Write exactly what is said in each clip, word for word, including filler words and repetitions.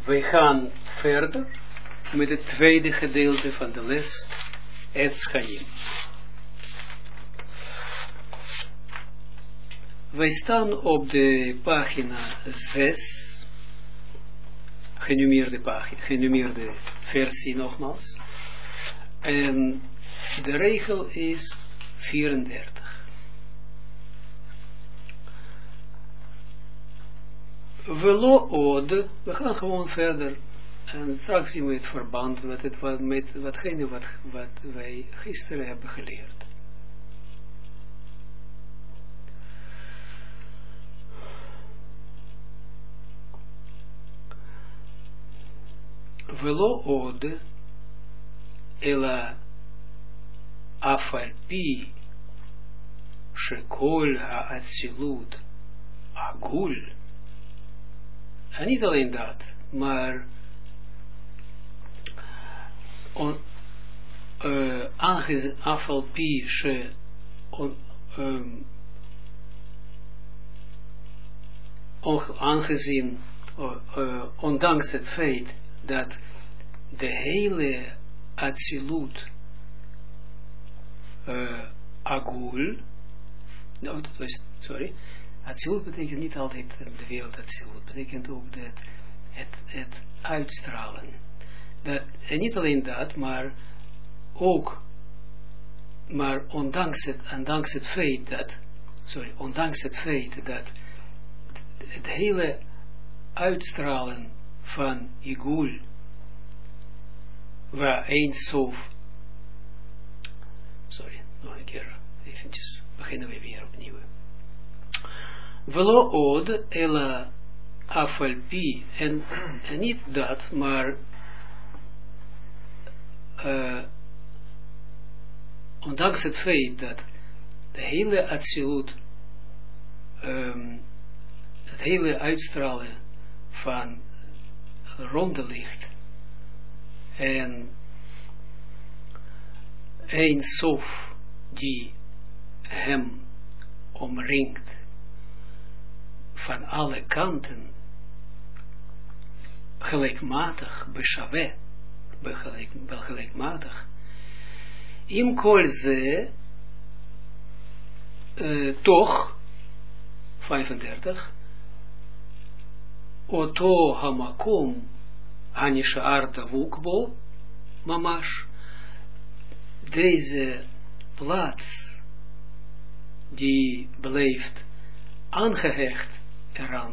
We gaan verder met het tweede gedeelte van de les Etz Chaim. Wij staan op de pagina zes, genumeerde, pagina, genumeerde versie nogmaals, en de regel is vierendertig. Velo ode, we gaan gewoon verder en straks zien we het verband met, het, wat, met watgene wat, wat wij gisteren hebben geleerd. Velo ode, ela afalpi shekol ha'atzilut agul. En niet alleen dat, maar on, uh, aangezien afalpi she on, um, on, aangezien uh, uh, ondanks het feit dat de hele Atsilut uh, Agul, no, dat was, sorry, Atsilut betekent niet altijd de wereld Atsilut, betekent ook dat het, het uitstralen. Dat, en niet alleen dat, maar ook, maar ondanks het, ondanks het feit dat, sorry, ondanks het feit dat het hele uitstralen van Igul, waar Ein Sof, sorry, nog een keer, eventjes, beginnen we weer opnieuw. Velo od, ela afalpi, en, en niet dat, maar uh, ondanks het feit dat de hele Atsilut, um, het hele uitstralen van ronde licht en een sof die hem omringt van alle kanten gelijkmatig, beshawe, gelijkmatig. Im kol ze uh, toch vijfendertig Oto hamakom hanishaar davuk bo mamash, deze plaats die blijft aangehecht eraan,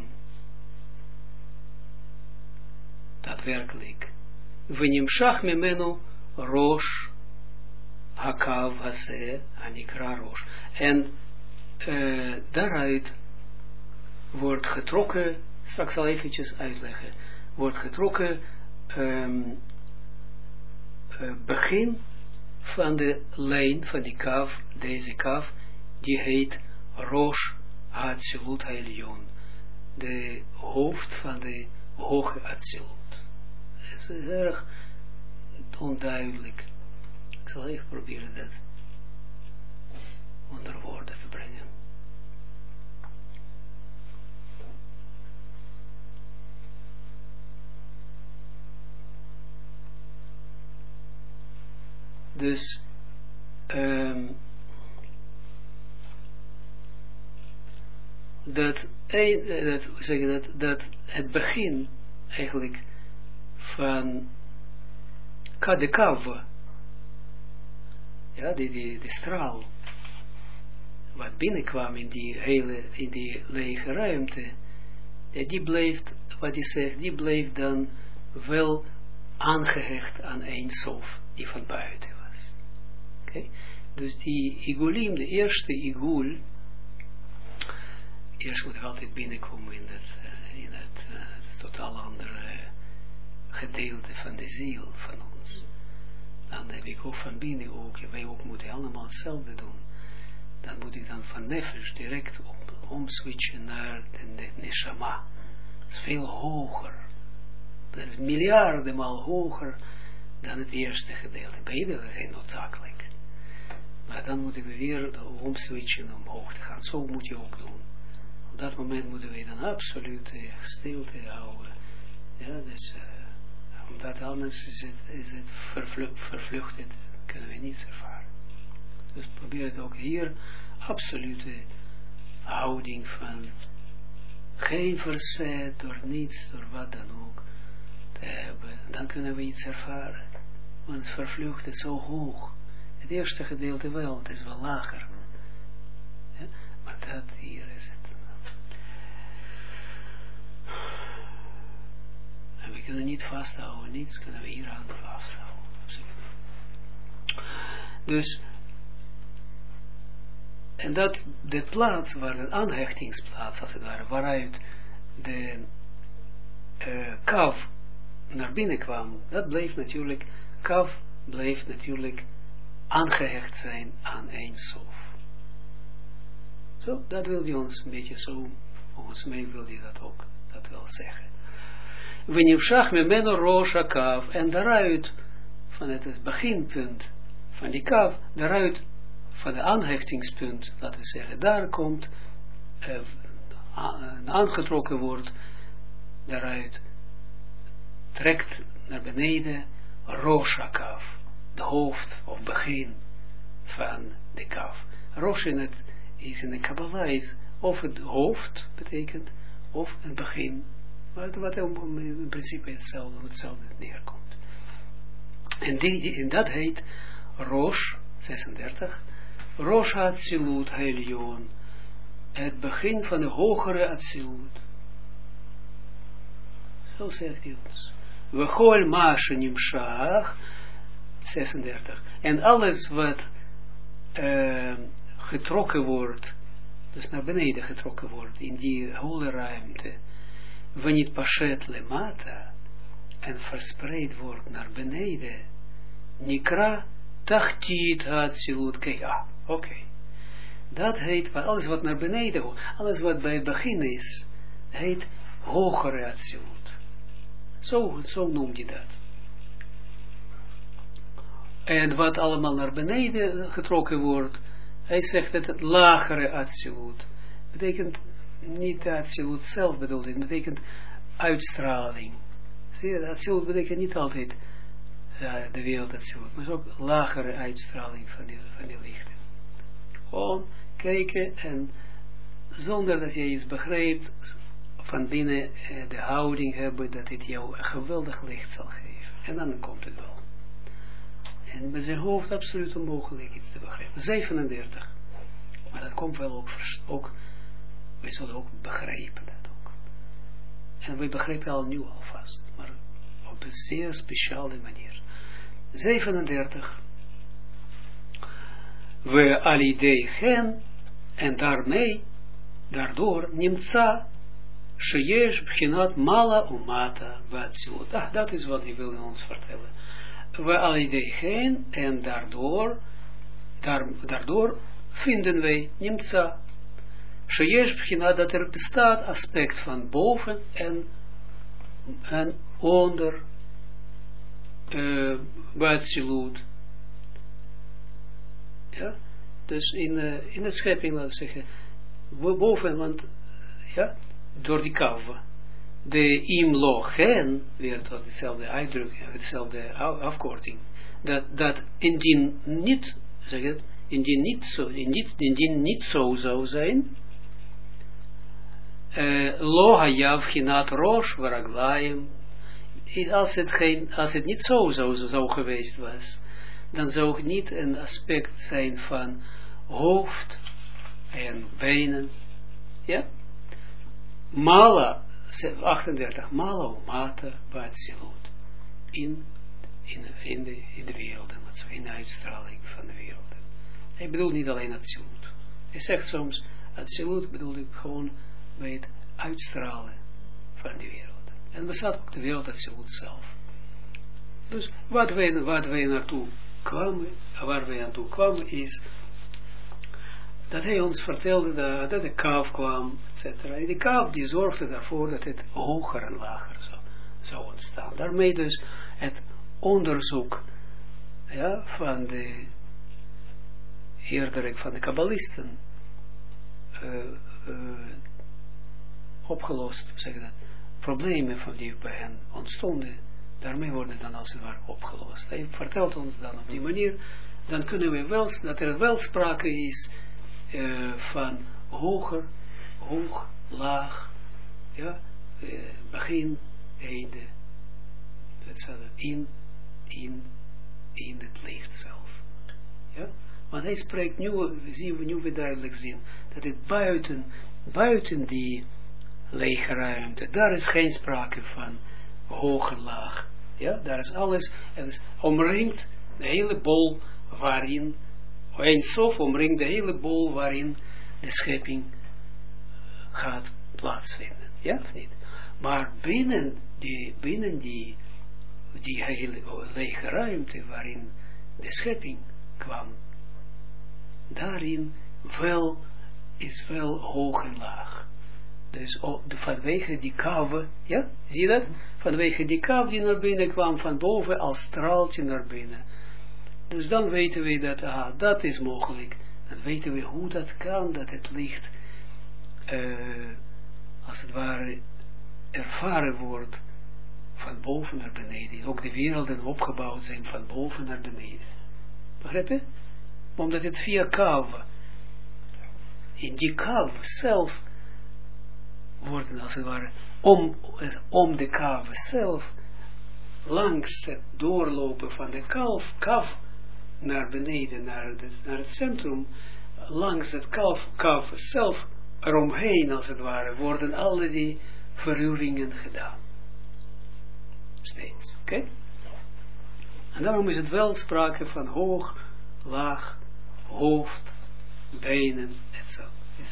daadwerkelijk. Venimshach mimenu rosh hakav hase hanikra rosh, en uh, daaruit wordt getrokken, straks zal eventjes uitleggen, wordt getrokken um, uh, begin van de lijn van die kaf, deze kaf, die heet Rosh Hatzilut Hailion, de hoofd van de hoge Hatzilut. Het is erg onduidelijk. Ik zal even proberen dat onder woorden te brengen. Dus um, dat, dat, hoe zeg je dat, dat het begin eigenlijk van Kadekava, ja, die, die, die straal, wat binnenkwam in die hele, in die lege ruimte, ja, die bleef, wat hij zegt, die bleef dan wel aangehecht aan een sof die van buiten. Okay. Dus die igulim, de eerste igul, eerst moet ik altijd binnenkomen in het, uh, in het, uh, het totaal andere gedeelte van de ziel van ons. Dan heb ik ook van binnen ook, wij ook moeten allemaal hetzelfde doen. Dan moet ik dan van nefesh direct op, omswitchen naar de, de neshama. Dat is veel hoger. Dat is miljarden maal hoger dan het eerste gedeelte. Beide zijn noodzakelijk. Maar dan moeten we weer omswitchen omhoog te gaan. Zo moet je ook doen. Op dat moment moeten we dan absoluut stilte houden. Ja, dus uh, omdat anders is het, is het vervlu vervlucht, het kunnen we niets ervaren. Dus probeer het ook hier absolute houding van geen verzet door niets, door wat dan ook te hebben. Dan kunnen we iets ervaren. Want het vervlucht is zo hoog. Het eerste gedeelte wel, het is wel lager. Ja? Maar dat hier is het. En we kunnen niet vasthouden, niets kunnen we hier aan vasthouden. Dus, en dat, de plaats, waar de aanhechtingsplaats als het ware, waaruit de uh, kaf naar binnen kwam, dat bleef natuurlijk, kaf bleef natuurlijk aangehecht zijn aan één sof. Zo, dat wil je ons een beetje zo, volgens mij wil je dat ook, dat wel zeggen. Venivshach memeno rosh kaf, en daaruit, van het beginpunt van die kaf, daaruit, van de aanhechtingspunt, laten we zeggen, daar komt, uh, aangetrokken wordt, daaruit, trekt naar beneden, rosh kaf, de hoofd of begin van de kaf. Rosh in het, is in de Kabbalah, is of het hoofd betekent, of het begin, wat, wat in principe hetzelfde, hetzelfde neerkomt. En, die, en dat heet Rosh, zesendertig, Rosh Atzilut Helion, het begin van de hogere Atzilut. Zo zegt hij ons. We gol maashe nimshach, zesendertig, en alles wat uh, getrokken wordt, dus naar beneden getrokken wordt, in die holle ruimte, wanneer pashet lemata, en verspreid wordt naar beneden, nikra tachtit hatzilut keja. Oké. Okay. Dat heet, alles wat naar beneden hoort, alles wat bij het begin is, heet hogere atzilut. Zo, zo noem je dat. En wat allemaal naar beneden getrokken wordt, hij zegt dat het lagere atzilut betekent niet de atzilut zelf bedoeld, het betekent uitstraling. Zie je, atzilut betekent niet altijd uh, de wereld atzilut, maar ook lagere uitstraling van die, van die lichten. Gewoon kijken en zonder dat je iets begrijpt, van binnen uh, de houding hebben dat het jou een geweldig licht zal geven. En dan komt het wel. En met zijn hoofd absoluut onmogelijk iets te begrijpen. zevenendertig. Maar dat komt wel ook, ook wij zullen ook begrijpen dat ook. En wij begrijpen al nu alvast, maar op een zeer speciale manier. zevenendertig. We alidei hen, en daarmee, daardoor, nimtza, sheyesh bchinat mala umata vatsiut. Ah, dat is wat hij wil ons vertellen. We alidei hen, en daardoor, daar, daardoor vinden wij nimtza, sheyesh bchinat, dat er bestaat aspect van boven en, en onder vatsiut. Uh, Ja, dus in, uh, in de schepping, laten we zeggen, boven, want, ja, door die kava, de imlochen, weer tot dezelfde uitdrukking, dezelfde afkorting, dat, dat indien niet, zeg het, indien niet zo, indien, indien niet zo zou zijn, uh, lo hayav chinat rosh varaglaim, als het geen, als het niet zo zou, zou geweest was, dan zou het niet een aspect zijn van hoofd en benen. Ja? Mala, achtendertig, mala umata batsilut. In, in, in, de, in de werelden, in de uitstraling van de werelden. Hij bedoelt niet alleen Atsilut. Hij zegt soms, Atsilut bedoel ik gewoon bij het uitstralen van die werelden. En bestaat ook de wereld Atsilut zelf. Dus wat wij, wat wij naartoe kwamen, waar wij aan toe kwamen, is dat hij ons vertelde dat, dat de kaaf kwam, et cetera. En die kaaf die zorgde ervoor dat het hoger en lager zou, zou ontstaan. Daarmee dus het onderzoek, ja, van de eerder van de kabbalisten uh, uh, opgelost, zeg dat, problemen van die bij hen ontstonden, daarmee worden dan als het ware opgelost. Hij vertelt ons dan op die manier, dan kunnen we wel, dat er wel sprake is uh, van hoger, hoog, laag, ja, uh, begin, einde, in, in, in het licht zelf. Ja? Want hij spreekt nu, zien we nu weer duidelijk zien, dat het buiten, buiten die lege ruimte, daar is geen sprake van hoog en laag. Ja, daar is alles, het is omringd de hele bol waarin, Eindsof omringt de hele bol waarin de schepping gaat plaatsvinden. Ja of niet? Maar binnen die, binnen die, die hele lege ruimte waarin de schepping kwam, daarin wel, is wel hoog en laag. Dus oh, de, vanwege die kave, ja, zie je dat? Vanwege die kave die naar binnen kwam, van boven als straaltje naar binnen. Dus dan weten we dat, ah, dat is mogelijk. Dan weten we hoe dat kan, dat het licht, uh, als het ware, ervaren wordt van boven naar beneden. Ook de werelden opgebouwd zijn van boven naar beneden. Begrijp je? Omdat het via kave, in die kave zelf, worden als het ware, om, om de kave zelf, langs het doorlopen van de kalf, kaf naar beneden, naar het, naar het centrum, langs het kalf, kaf zelf, eromheen als het ware, worden alle die verruwingen gedaan. Steeds, oké? Okay? En daarom is het wel sprake van hoog, laag, hoofd, benen, et cetera.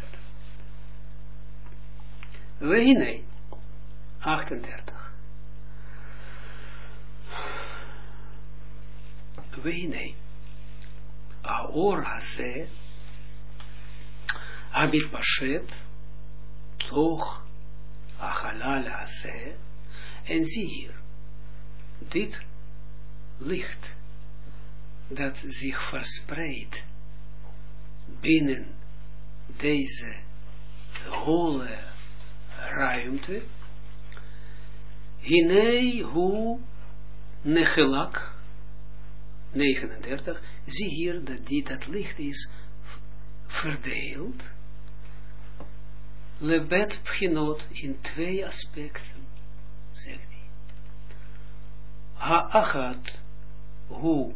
Wehine, achtendertig. Wehine, Aor Hase, Amit Pashet, Toch, Achalal Hase, en zie hier, dit licht, dat zich verspreidt binnen deze holle ruimte, hinei hu nechelak, negenendertig, zie hier dat die, dat licht is verdeeld, lebet pchinot, in twee aspecten, zegt hij. Ha-achat hu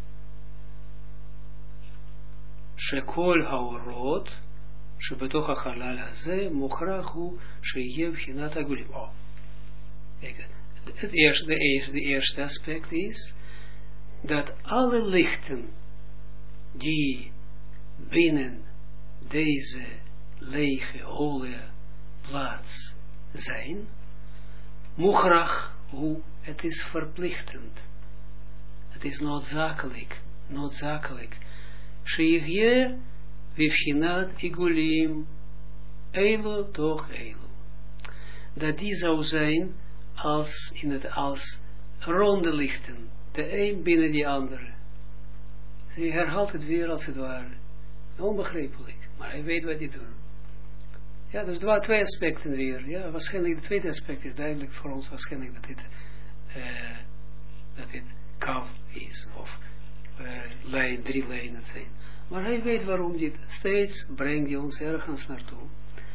shekol haorot, שבתוך החלל הזה מוכרח הוא שיהיה בחינת עגולים. Oh. Het eerste, de, eerste, de eerste aspect is dat alle lichten die binnen deze lege, holle plaats zijn, mukhrach hoe, het is verplichtend. Het is noodzakelijk, noodzakelijk. Sheigje Vivchinat igulim, eilu toch eilu. Dat die zou zijn als in het als ronde lichten, de een binnen die andere. Hij herhaalt het weer als het ware. Onbegrijpelijk, maar hij weet wat hij doet. Ja, dus er waren twee aspecten weer. Ja, waarschijnlijk het tweede aspect is duidelijk voor ons, waarschijnlijk dat dit, uh, dat dit kav is, of uh, lijn, drie lijnen zijn. Maar hij weet waarom dit steeds brengt hij ons ergens naartoe.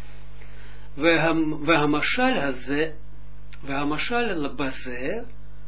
We hamashal haze, we hamashal baze,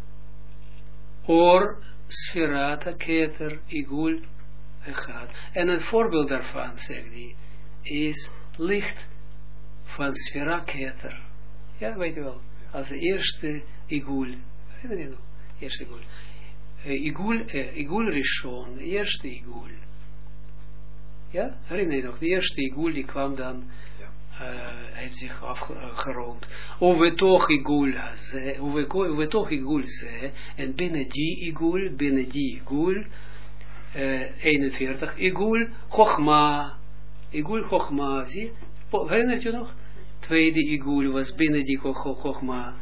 or sferata keter igul echad. En een voorbeeld daarvan, zegt hij, is licht van sfera keter. Ja, weet je wel, als de eerste igul. Weet je nog? Eerste igul. Uh, igul, uh, igul rishon, de eerste igul. Ja, herinner je nog, de eerste igul die kwam dan, ja. uh, heeft zich afgerond. Uwe toch igul ze, uwe toch igul ze, en binnen die igul, binnen die igul, uh, eenenveertig, igul chochma, igul chochma, zie, herinnert je nog? Tweede igul was binnen die chochma.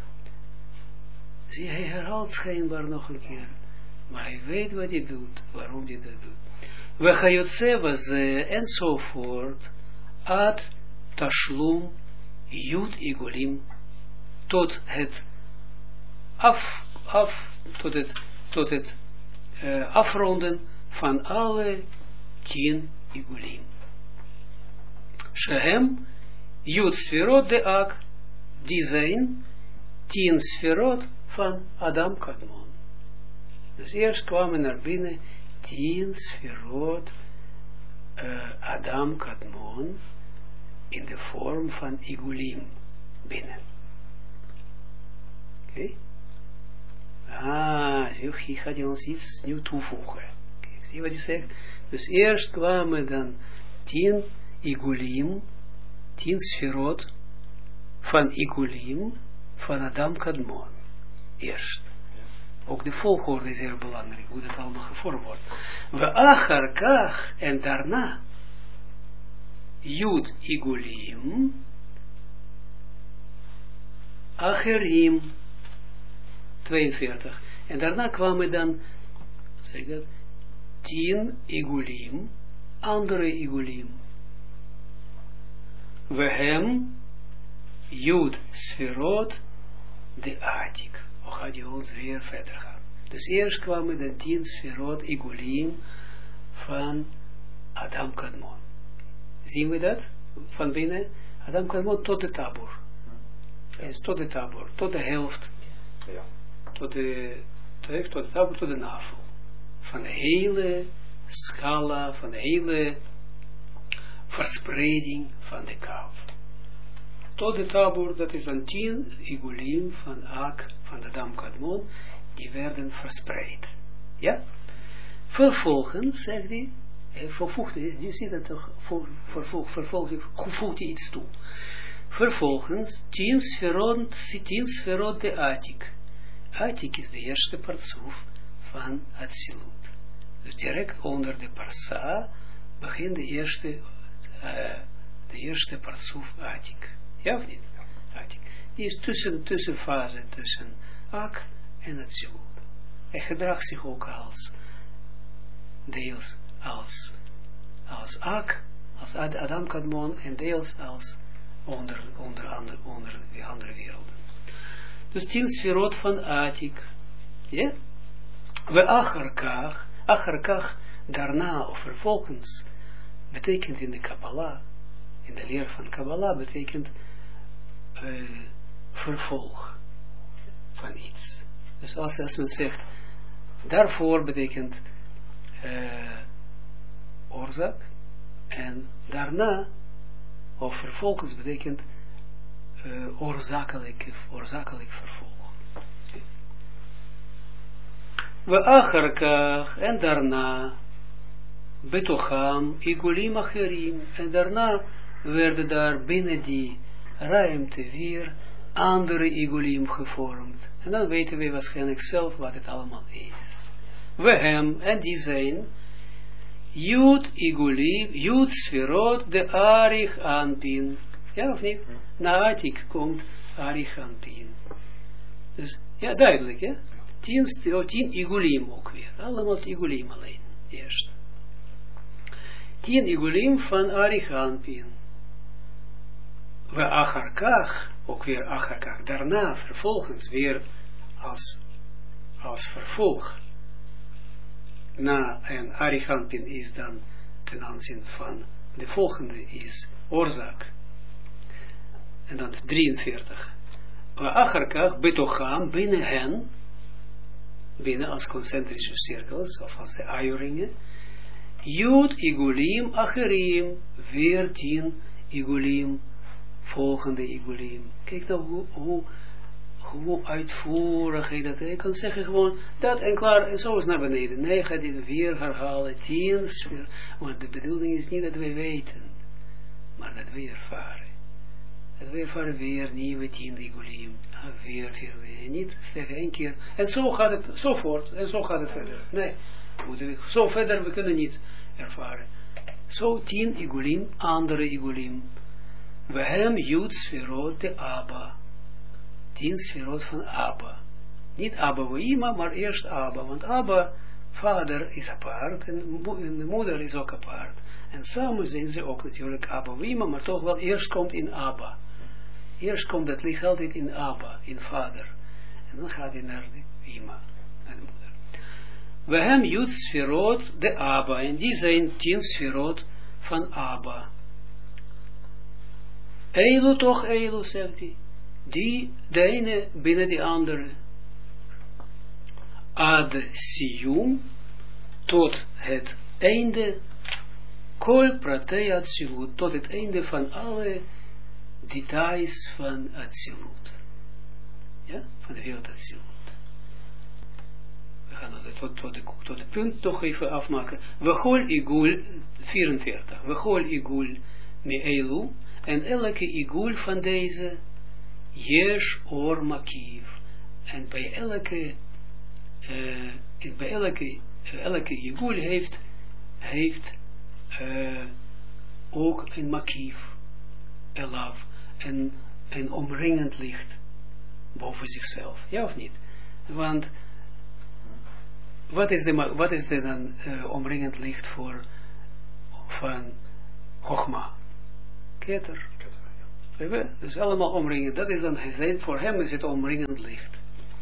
Zie, hij herhaalt schijnbaar nog een keer, maar hij weet wat hij doet, waarom hij dat doet. We chayotze waze enzovoort ad tashlum jud igulim tot het af, af tot het, tot het uh, afronden van alle tien igulim. Shehem, Jud Sferot de Ak, die zijn tien sferot van Adam Kadmon. Dus eerst kwamen naar binnen tien sferot uh, Adam Kadmon in de vorm van igulim binnen. Oké? Okay? Ah, zie je, hier gaat hij ons iets nieuw toevoegen. Kijk, zie je wat hij zegt? Dus eerst kwamen dan tien igulim, tien sferot van igulim van Adam Kadmon. Eerst. Ook de volgorde is heel belangrijk, hoe dat allemaal gevormd wordt. We achar kach, en daarna Jud igulim acherim tweeënveertig. En daarna kwamen dan, zeg ik dat, tien igulim, andere igulim. We hem Jud sferot de Atik. Hoe gaat je ons weer verder gaan? Dus eerst kwamen de tien sferot igulim van Adam Kadmon. Zien we dat? Van binnen? Adam Kadmon tot de tabor. Ja. Is tot de tabor, tot de helft. Ja. Tot de, tot de tabor, tot de navel. Van de hele scala, van de hele verspreiding van de kaaf. Tot de tabor, dat is dan tien igulim van Ak, van Adam Kadmon, die werden verspreid. Ja? Vervolgens, zegt hij, vervoegt hij, je ziet dat toch, vervolgens, vervolgens, voegt hij iets toe. Vervolgens, tien sferot, tien sferot de Atik. Atik is de eerste partsoef van Atsilut. Dus direct onder de parsa begint de eerste, uh, de eerste partsoef Atik. Ja of niet? Atik. Die is tussen, tussenfase tussen Ak en Atsilut. Hij gedraagt zich ook als, deels als, als Ak, als Adam Kadmon en deels als onder, onder, andere, onder de andere werelden. Dus tien sferot van Atik. Ja? We acharkach, acharkach daarna of vervolgens, betekent in de Kabbalah, in de leer van Kabbalah, betekent uh, vervolg van iets. Dus als, als men zegt, daarvoor betekent uh, oorzaak, en daarna, of vervolgens betekent uh, oorzakelijk, oorzakelijk vervolg. We acharkach, en daarna, betocham, igulim acherim, en daarna werden daar binnen die ruimte weer andere igulim gevormd. En dan weten we waarschijnlijk zelf wat het allemaal is. We hem, en die zijn, Jud igulim, Jud sferot de Arich Anpin. Ja of niet? Na Atik komt Arich Anpin. Dus, ja duidelijk, ja? Tien, tien igulim ook weer. Allemaal igulim alleen, eerst. Tien igulim van Arich Anpin. We acharkach, ook weer acharkach, daarna vervolgens weer als, als vervolg. Na en Arich Anpin is dan ten aanzien van de volgende is oorzaak. En dan drieënveertig. We acharkach betocham binnen hen, binnen als concentrische cirkels of als de aioringen, Jud igulim acherim, veertien igulim, volgende igulim. Kijk nou hoe, hoe, hoe uitvoerig hij dat is. Je kan zeggen gewoon dat en klaar en zo is naar beneden. Nee, gaat dit weer herhalen, tien sfer. Want de bedoeling is niet dat wij weten, maar dat wij ervaren. Dat wij ervaren weer nieuwe tien igulim. Weer, weer, weer. Niet zeggen één keer. En zo gaat het, zo voort. En zo gaat het verder. Nee, moeten we zo verder, we kunnen niet ervaren. Zo tien igulim, andere igulim. We hebben Jud sferot de Abba. Tien sferot van Abba. Niet Abba Weima, maar eerst Abba. Want Abba, vader is apart en de moeder is ook apart. En samen zijn ze ook natuurlijk Abba Weima, maar toch wel eerst komt in Abba. Eerst komt het licht altijd in Abba, in vader. En dan gaat hij naar de Ima, naar de moeder. We hebben Jud Sferot, de Abba. En die zijn tien Sferot van Abba. Eilu toch, Eilu, zegt hij. Die, de ene binnen de andere. Ad Siyum, tot het einde. Kol Pratei Atsilut, tot het einde van alle details van Atsilut. Ja, van de wereld Atsilut. We gaan het tot, tot, de, tot de punt toch even afmaken. Vechol Igul, vierenveertig. Vechol Igul me Eilu, en elke Igul van deze, Yesh Or Makiv. En bij elke, uh, bij elke, uh, elke Igul heeft, heeft uh, ook een Makiv, Elaf, een, een omringend licht boven zichzelf. Ja of niet? Want wat is de, wat is de dan uh, omringend licht voor van Chogma? Keter. Ja. Dus allemaal omringend. Dat is dan gezegd, voor hem is het omringend licht.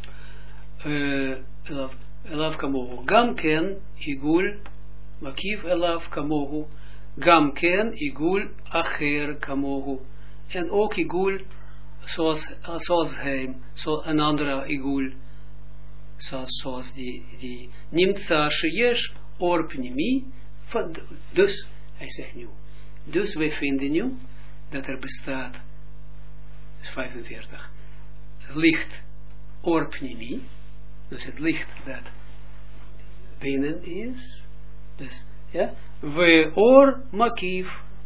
Uh, elaf, elaf kamohu. Gam ken igul makiv elaf kamohu. Gam ken igul acher kamohu. En ook igul zoals, zoals hij, zo een andere igul. Zoals, zoals die, die nimtza sheyesh or pnimi. Dus, hij zegt nu, dus wij vinden nu, dat er bestaat, dus vijfenveertig, licht or pnimi, dus het licht dat binnen is, dus, ja, we or makiv,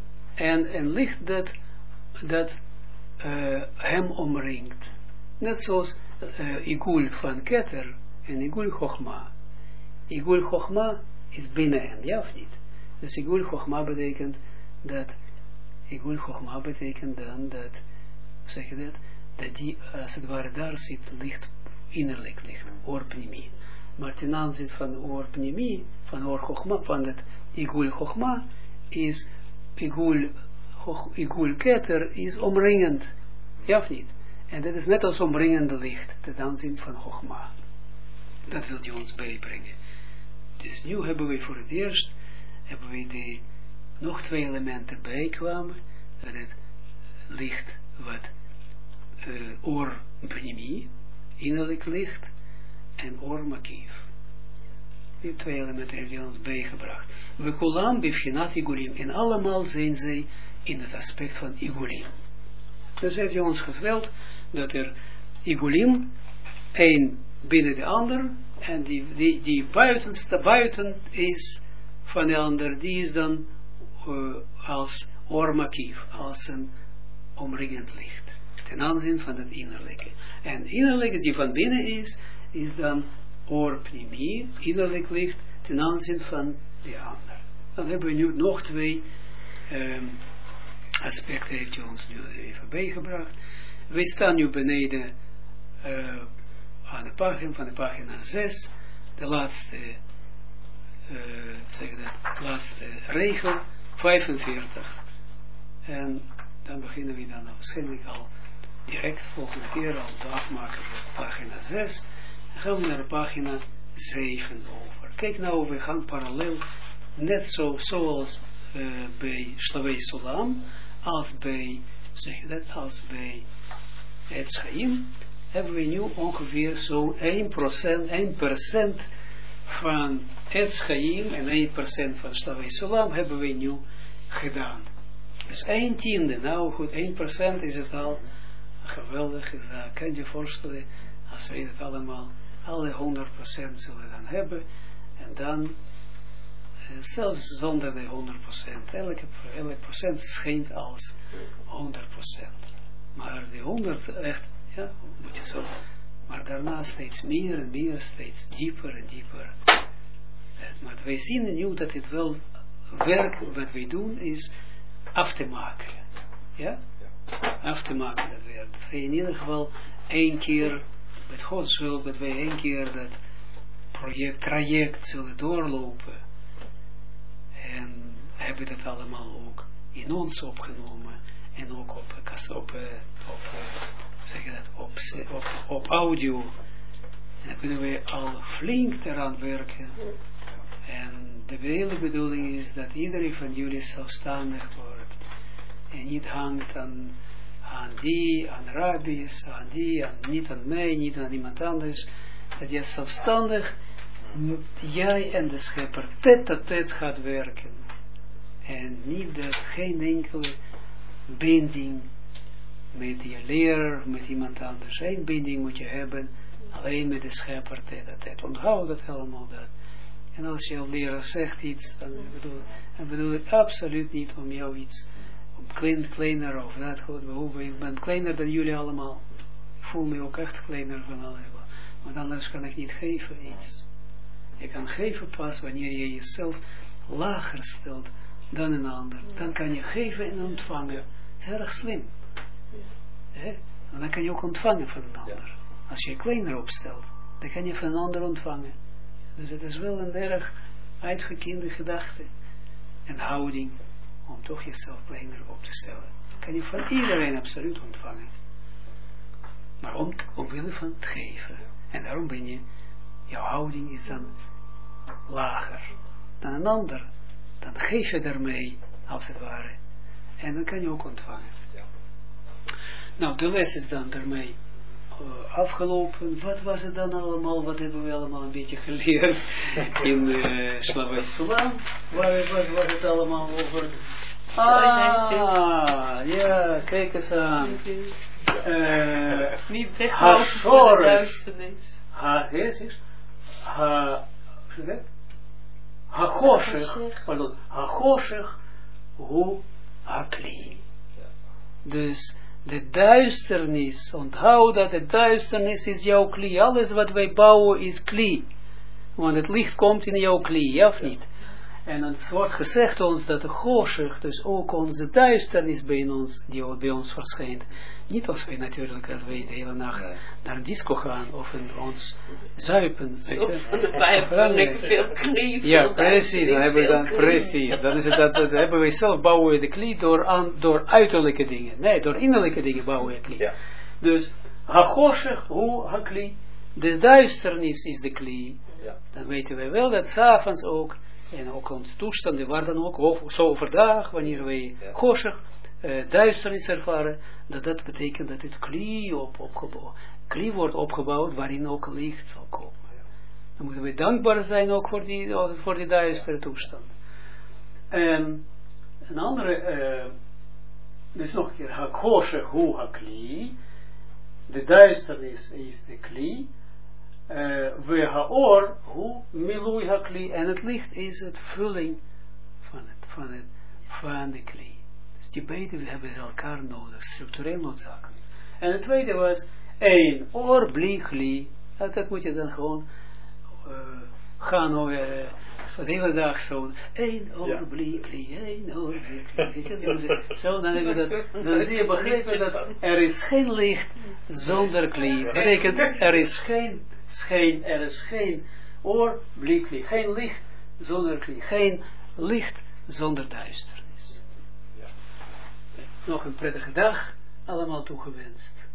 en een licht dat, dat uh, hem omringt. Net zoals uh, igul van Keter, en Igul Chochma. Igul Chochma is binnen hem, ja of niet? Dus Igul Chochma betekent dat, Igul Chochma betekent dan dat, hoe zeg je dat? Dat die, als het ware, daar zit licht, innerlijk licht, oorpnimi. Maar ten aanzien van oorpnimi, van oor Chochma, van dat Igul Chochma, is Igul, Igul Keter, is omringend, ja of niet? En dat is net als omringende licht, ten aanzien van Chochma. Dat wil je ons bijbrengen. Dus nu hebben we voor het eerst, hebben we de, nog twee elementen bijkwamen, dat het licht wat uh, oor pnimi, innerlijk licht, en oor makiv. Die twee elementen heeft hij ons bijgebracht. We kulam bivchinat igulim, en allemaal zijn zij in het aspect van igulim. Dus heeft hij ons gesteld dat er igulim, één binnen de ander, en die, die, die buitenste buiten is van de ander, die is dan uh, als ormakief, als een omringend licht, ten aanzien van het innerlijke. En innerlijke die van binnen is, is dan orpnimi, innerlijk licht, ten aanzien van de ander. Dan hebben we nu nog twee um, aspecten, heeft hij ons nu even bijgebracht. We staan nu beneden uh, aan de pagina, van de pagina zes, de laatste, uh, zeg dat, laatste regel, vijfenveertig. En dan beginnen we dan waarschijnlijk al direct volgende keer al de afmaken van pagina zes. Dan gaan we naar de pagina zeven over. Kijk nou, we gaan parallel, net zo zoals uh, bij Slavei Solam, als bij, zeg je dat, als bij het Schaim, hebben we nu ongeveer zo'n één procent, één procent van het Schaim en één procent van Slavei Solam hebben we nu gedaan. Dus één tiende, nou goed, één procent is het al geweldig. Dat kan je voorstellen, als we het allemaal, alle honderd procent zullen dan hebben, en dan, zelfs zonder de honderd procent, elke, elke procent schijnt als honderd procent. Maar de honderd echt, ja, moet je zo, maar daarna steeds meer en meer, steeds dieper en dieper. Maar wij zien nu dat het wel werk wat wij doen is af te maken. Ja? Af te maken dat werk. Dat wij in ieder geval één keer, met Gods hulp, dat wij één keer dat project, traject zullen doorlopen. En hebben dat allemaal ook in ons opgenomen. en ook op, op, op, zeg je dat, op, op, op audio. En dan kunnen we al flink eraan werken. En de hele bedoeling is dat iedereen van jullie zelfstandig wordt. En niet hangt aan, aan die, aan rabbis, aan die, aan, niet aan mij, niet aan iemand anders. Dat je zelfstandig, jij en de schepper, tet a tet gaat werken. En niet dat, geen enkele binding met je leraar, met iemand anders. Geen binding moet je hebben, alleen met de schepper, tet a tet. Onthoud dat helemaal dat. En als je leraar zegt iets, dan bedoel, dan bedoel ik absoluut niet om jou iets, om klein, kleiner of dat goed behoeven. Ik ben kleiner dan jullie allemaal. Ik voel me ook echt kleiner van allemaal. Want anders kan ik niet geven iets. Je kan geven pas wanneer je jezelf lager stelt dan een ander. Dan kan je geven en ontvangen. Dat is erg slim. Ja. En dan kan je ook ontvangen van een ander. Als je je kleiner opstelt, dan kan je van een ander ontvangen. Dus het is wel een erg uitgekende gedachte en houding om toch jezelf kleiner op te stellen. Kan je van iedereen absoluut ontvangen. Maar om, omwille van het geven. En daarom ben je, jouw houding is dan lager dan een ander. Dan geef je daarmee, als het ware. En dan kan je ook ontvangen. Nou, de les is dan daarmee uh, afgelopen. Wat was het dan allemaal? Wat hebben we allemaal een beetje geleerd in uh, Slavai Sulam? Waar was, was het allemaal over? Ah, ja, kijk eens aan. Uh, Niet weglopen voor de duisternis. Ha, is ha, ha, choshech, pardon, ha, choshech, hu, hakli. Dus de duisternis, onthoud dat de duisternis is jouw kli. Alles wat wij bouwen is kli. Want het licht komt in jouw kli, ja of niet? En het wordt gezegd ons dat de choshech, dus ook onze duisternis bij ons, die bij ons verschijnt. Niet als wij natuurlijk, dat wij de hele nacht naar een disco gaan, of in ons zuipen. Of wij hebben veel kli. Ja, precies, dan hebben we dan, precies. Dan is het dat, dat hebben wij zelf bouwen de kli door, aan, door uiterlijke dingen. Nee, door innerlijke dingen bouwen we kli. Ja. Dus, ha-choshech, hu, ha-kli. De duisternis is de kli. Ja. Dan weten wij wel dat 's avonds ook, en ook onze toestanden, waar dan ook, of, zo overdag, wanneer wij ja. choshech, uh, duisternis ervaren, dat dat betekent dat het kli op, opgebouwd, kli wordt opgebouwd, waarin ook licht zal komen. Ja. Dan moeten we dankbaar zijn ook voor die, voor die duistere toestand. En een andere, uh, dus nog een keer, ha choshech hu ha kli, de duisternis is de kli, we haor hu milui hakli, en het licht is het vulling van het, van het, van de kli. Dus die beide hebben elkaar nodig, structureel noodzakelijk. En het tweede was, één oor bli kli, dat, dat moet je dan gewoon uh, gaan over, uh, van de hele dag zo, één oor ja. bli kli, één oor bli kli, zo, dan, heb je dat, dan zie je begrepen dat er is geen licht zonder kli. Dat betekent, er is geen schijn, er is geen oor, blikli, geen licht zonder kli, geen licht zonder duisternis. Ja. Nog een prettige dag, allemaal toegewenst.